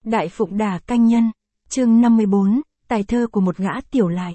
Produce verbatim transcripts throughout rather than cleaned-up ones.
Đại Phụng Đà Canh Nhân, chương năm mươi bốn, tài thơ của một gã tiểu lại.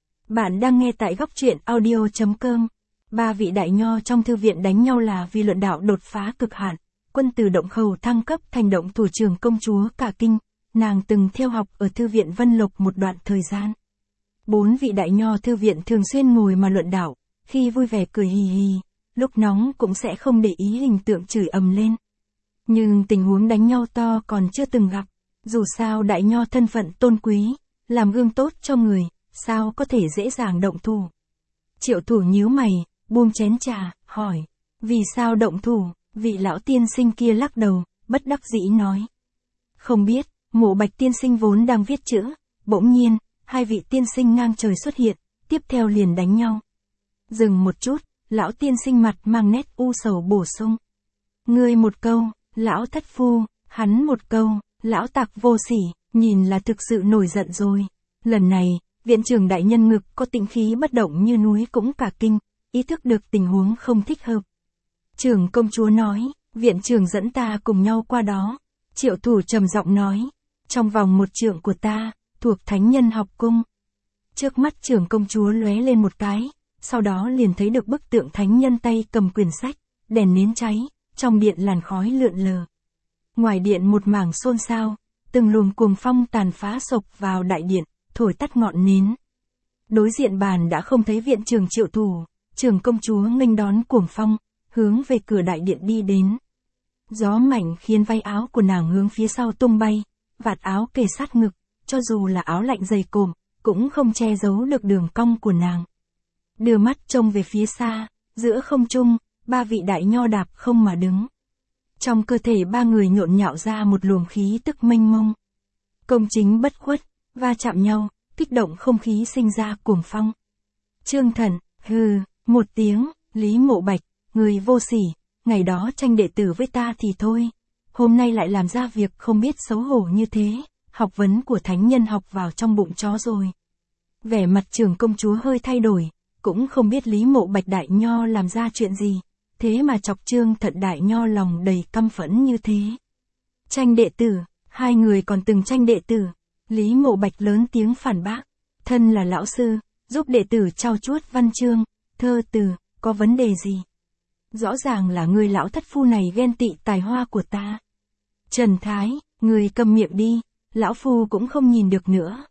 Bạn đang nghe tại góc truyện audio chấm com. Ba vị đại nho trong thư viện đánh nhau là vì luận đạo đột phá cực hạn. Quân từ động khẩu thăng cấp thành động thủ trưởng công chúa cả kinh. Nàng từng theo học ở thư viện Vân Lộc một đoạn thời gian. Bốn vị đại nho thư viện thường xuyên ngồi mà luận đạo, khi vui vẻ cười hì hì, lúc nóng cũng sẽ không để ý hình tượng chửi ầm lên. Nhưng tình huống đánh nhau to còn chưa từng gặp. Dù sao đại nho thân phận tôn quý, làm gương tốt cho người, sao có thể dễ dàng động thủ. Triệu Thủ nhíu mày, buông chén trà, hỏi, vì sao động thủ? Vị lão tiên sinh kia lắc đầu, bất đắc dĩ nói. Không biết, Mộ Bạch tiên sinh vốn đang viết chữ, bỗng nhiên, hai vị tiên sinh ngang trời xuất hiện, tiếp theo liền đánh nhau. Dừng một chút, lão tiên sinh mặt mang nét u sầu bổ sung. Ngươi một câu, lão thất phu, hắn một câu, lão tặc vô sỉ, nhìn là thực sự nổi giận rồi. Lần này, viện trưởng đại nhân ngực có tĩnh khí bất động như núi cũng cả kinh, ý thức được tình huống không thích hợp. Trưởng công chúa nói, viện trưởng dẫn ta cùng nhau qua đó. Triệu Thủ trầm giọng nói, trong vòng một trượng của ta, thuộc thánh nhân học cung. Trước mắt trưởng công chúa lóe lên một cái, sau đó liền thấy được bức tượng thánh nhân tay cầm quyển sách, đèn nến cháy, trong điện làn khói lượn lờ. Ngoài điện một mảng xôn xao, từng luồng cuồng phong tàn phá sộc vào đại điện, thổi tắt ngọn nến. Đối diện bàn đã không thấy viện trưởng Triệu Thủ, trưởng công chúa nghênh đón cuồng phong, hướng về cửa đại điện đi đến. Gió mạnh khiến vai áo của nàng hướng phía sau tung bay, vạt áo kề sát ngực, cho dù là áo lạnh dày cộm, cũng không che giấu được đường cong của nàng. Đưa mắt trông về phía xa, giữa không trung, ba vị đại nho đạp không mà đứng. Trong cơ thể ba người nhộn nhạo ra một luồng khí tức mênh mông. Công chính bất khuất, va chạm nhau, kích động không khí sinh ra cuồng phong. Trương Thận, hừ, một tiếng, Lý Mộ Bạch, người vô sỉ, ngày đó tranh đệ tử với ta thì thôi. Hôm nay lại làm ra việc không biết xấu hổ như thế, học vấn của thánh nhân học vào trong bụng chó rồi. Vẻ mặt trưởng công chúa hơi thay đổi, cũng không biết Lý Mộ Bạch đại nho làm ra chuyện gì. Thế mà chọc Trương Thận đại nho lòng đầy căm phẫn như thế. Tranh đệ tử, hai người còn từng tranh đệ tử. Lý Mộ Bạch lớn tiếng phản bác. Thân là lão sư, giúp đệ tử trau chuốt văn chương, thơ từ, có vấn đề gì? Rõ ràng là người lão thất phu này ghen tị tài hoa của ta. Trần Thái, người câm miệng đi, lão phu cũng không nhìn được nữa.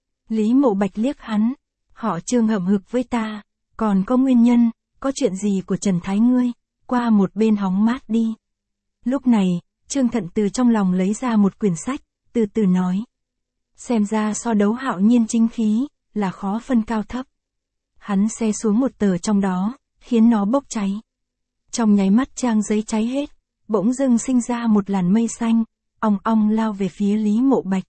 Lý Mộ Bạch liếc hắn. Họ Trương hậm hực với ta, còn có nguyên nhân, có chuyện gì của Trần Thái ngươi? Qua một bên hóng mát đi. Lúc này, Trương Thận từ trong lòng lấy ra một quyển sách, từ từ nói. Xem ra so đấu hạo nhiên chính khí, là khó phân cao thấp. Hắn xe xuống một tờ trong đó, khiến nó bốc cháy. Trong nháy mắt trang giấy cháy hết, bỗng dưng sinh ra một làn mây xanh, ong ong lao về phía Lý Mộ Bạch.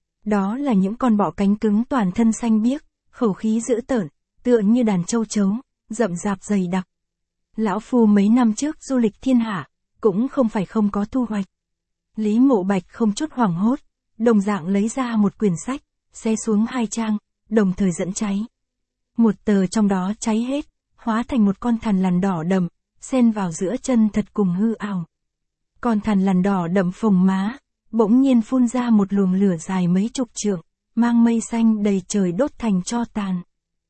Đó là những con bọ cánh cứng toàn thân xanh biếc, khẩu khí dữ tợn, tựa như đàn châu chấu, rậm rạp dày đặc. Lão phu mấy năm trước du lịch thiên hạ, cũng không phải không có thu hoạch. Lý Mộ Bạch không chút hoảng hốt, đồng dạng lấy ra một quyển sách, xé xuống hai trang, đồng thời dẫn cháy. Một tờ trong đó cháy hết, hóa thành một con thằn lằn đỏ đậm, xen vào giữa chân thật cùng hư ảo. Con thằn lằn đỏ đậm phồng má, bỗng nhiên phun ra một luồng lửa dài mấy chục trượng, mang mây xanh đầy trời đốt thành tro tàn.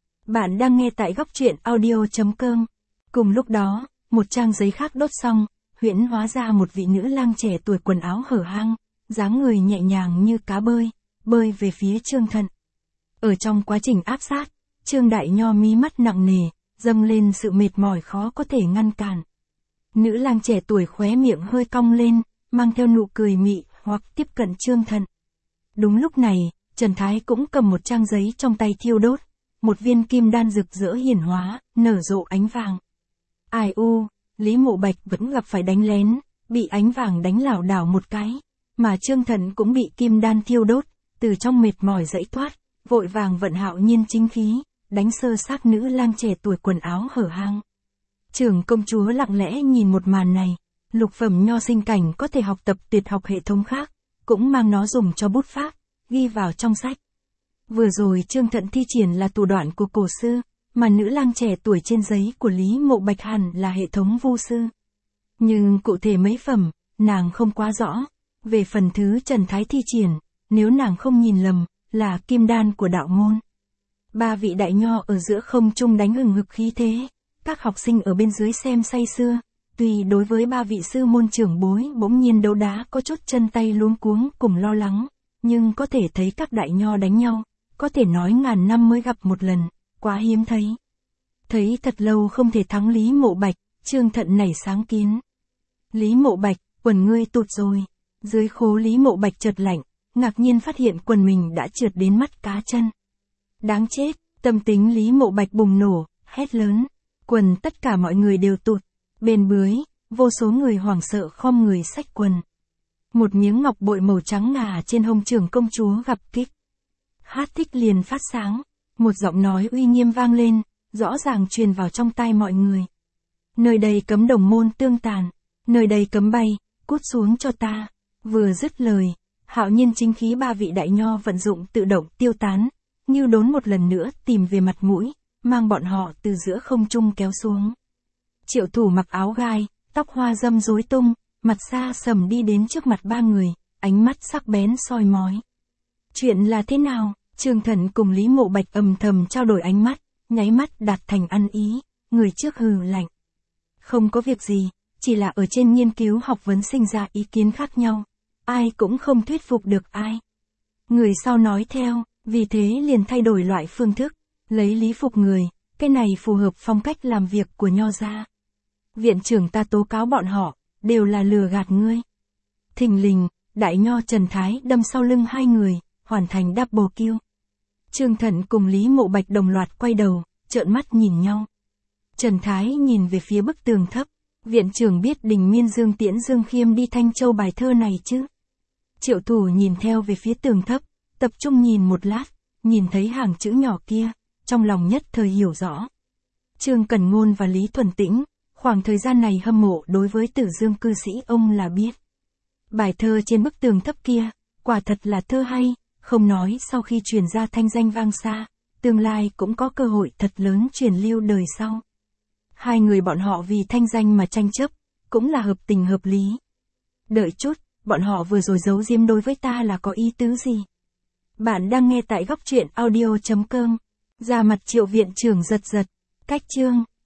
Bạn đang nghe tại góc truyện audio chấm com. Cùng lúc đó, một trang giấy khác đốt xong, huyễn hóa ra một vị nữ lang trẻ tuổi quần áo hở hang, dáng người nhẹ nhàng như cá bơi, bơi về phía Trương Thận. Ở trong quá trình áp sát, Trương đại nho mí mắt nặng nề, dâng lên sự mệt mỏi khó có thể ngăn cản. Nữ lang trẻ tuổi khóe miệng hơi cong lên, mang theo nụ cười mị hoặc tiếp cận Trương Thận. Đúng lúc này, Trần Thái cũng cầm một trang giấy trong tay thiêu đốt, một viên kim đan rực rỡ hiển hóa, nở rộ ánh vàng. Ai u, Lý Mộ Bạch vẫn gặp phải đánh lén, bị ánh vàng đánh lảo đảo một cái, mà Trương Thận cũng bị kim đan thiêu đốt, từ trong mệt mỏi dãy thoát, vội vàng vận hạo nhiên chính khí, đánh sơ xác nữ lang trẻ tuổi quần áo hở hang. Trưởng công chúa lặng lẽ nhìn một màn này, lục phẩm nho sinh cảnh có thể học tập tuyệt học hệ thống khác, cũng mang nó dùng cho bút pháp, ghi vào trong sách. Vừa rồi Trương Thận thi triển là thủ đoạn của cổ sư, mà nữ lang trẻ tuổi trên giấy của Lý Mộ Bạch hẳn là hệ thống vu sư. Nhưng cụ thể mấy phẩm, nàng không quá rõ, Về phần thứ Trần Thái thi triển, nếu nàng không nhìn lầm, là kim đan của đạo môn. Ba vị đại nho ở giữa không trung đánh hừng hực khí thế, các học sinh ở bên dưới xem say sưa. Tuy đối với ba vị sư môn trưởng bối bỗng nhiên đấu đá có chút chân tay luống cuống cùng lo lắng, nhưng có thể thấy các đại nho đánh nhau, có thể nói ngàn năm mới gặp một lần, quá hiếm thấy. Thấy thật lâu không thể thắng Lý Mộ Bạch, Trương Thận nảy sáng kiến. Lý Mộ Bạch, quần ngươi tụt rồi. Dưới khố Lý Mộ Bạch chợt lạnh, ngạc nhiên phát hiện quần mình đã trượt đến mắt cá chân. Đáng chết, tâm tính Lý Mộ Bạch bùng nổ, hét lớn. Quần tất cả mọi người đều tụt. Bên bưới, vô số người hoảng sợ khom người xách quần. Một miếng ngọc bội màu trắng ngà trên hông trưởng công chúa gặp kích. Hát thích liền phát sáng, một giọng nói uy nghiêm vang lên, rõ ràng truyền vào trong tai mọi người. Nơi đây cấm đồng môn tương tàn, nơi đây cấm bay, cút xuống cho ta. Vừa dứt lời, hạo nhiên chính khí ba vị đại nho vận dụng tự động tiêu tán, như đốn một lần nữa tìm về mặt mũi, mang bọn họ từ giữa không trung kéo xuống. Triệu Thủ mặc áo gai, tóc hoa dâm rối tung, mặt xa sầm đi đến trước mặt ba người, ánh mắt sắc bén soi mói. Chuyện là thế nào? Trương Thận cùng Lý Mộ Bạch âm thầm trao đổi ánh mắt, nháy mắt đạt thành ăn ý, người trước hừ lạnh. Không có việc gì, chỉ là ở trên nghiên cứu học vấn sinh ra ý kiến khác nhau, ai cũng không thuyết phục được ai. Người sau nói theo, vì thế liền thay đổi loại phương thức, lấy lý phục người, cái này phù hợp phong cách làm việc của nho gia. Viện trưởng ta tố cáo bọn họ, đều là lừa gạt ngươi. Thình lình, đại nho Trần Thái đâm sau lưng hai người, hoàn thành double kill. Trương Thận cùng Lý Mộ Bạch đồng loạt quay đầu, trợn mắt nhìn nhau. Trần Thái nhìn về phía bức tường thấp, viện trưởng biết Đình Miên Dương tiễn Dương Khiêm đi Thanh Châu bài thơ này chứ. Triệu Thủ nhìn theo về phía tường thấp, tập trung nhìn một lát, nhìn thấy hàng chữ nhỏ kia, trong lòng nhất thời hiểu rõ. Trương Cẩn Ngôn và Lý Thuần Tĩnh, khoảng thời gian này hâm mộ đối với Tử Dương cư sĩ ông là biết. Bài thơ trên bức tường thấp kia, quả thật là thơ hay, không nói sau khi truyền ra thanh danh vang xa, tương lai cũng có cơ hội thật lớn truyền lưu đời sau. Hai người bọn họ vì thanh danh mà tranh chấp, cũng là hợp tình hợp lý. Đợi chút, bọn họ vừa rồi giấu giếm đối với ta là có ý tứ gì? Bạn đang nghe tại góc truyện audio chấm com. Ra mặt Triệu viện trưởng giật giật, cách chương.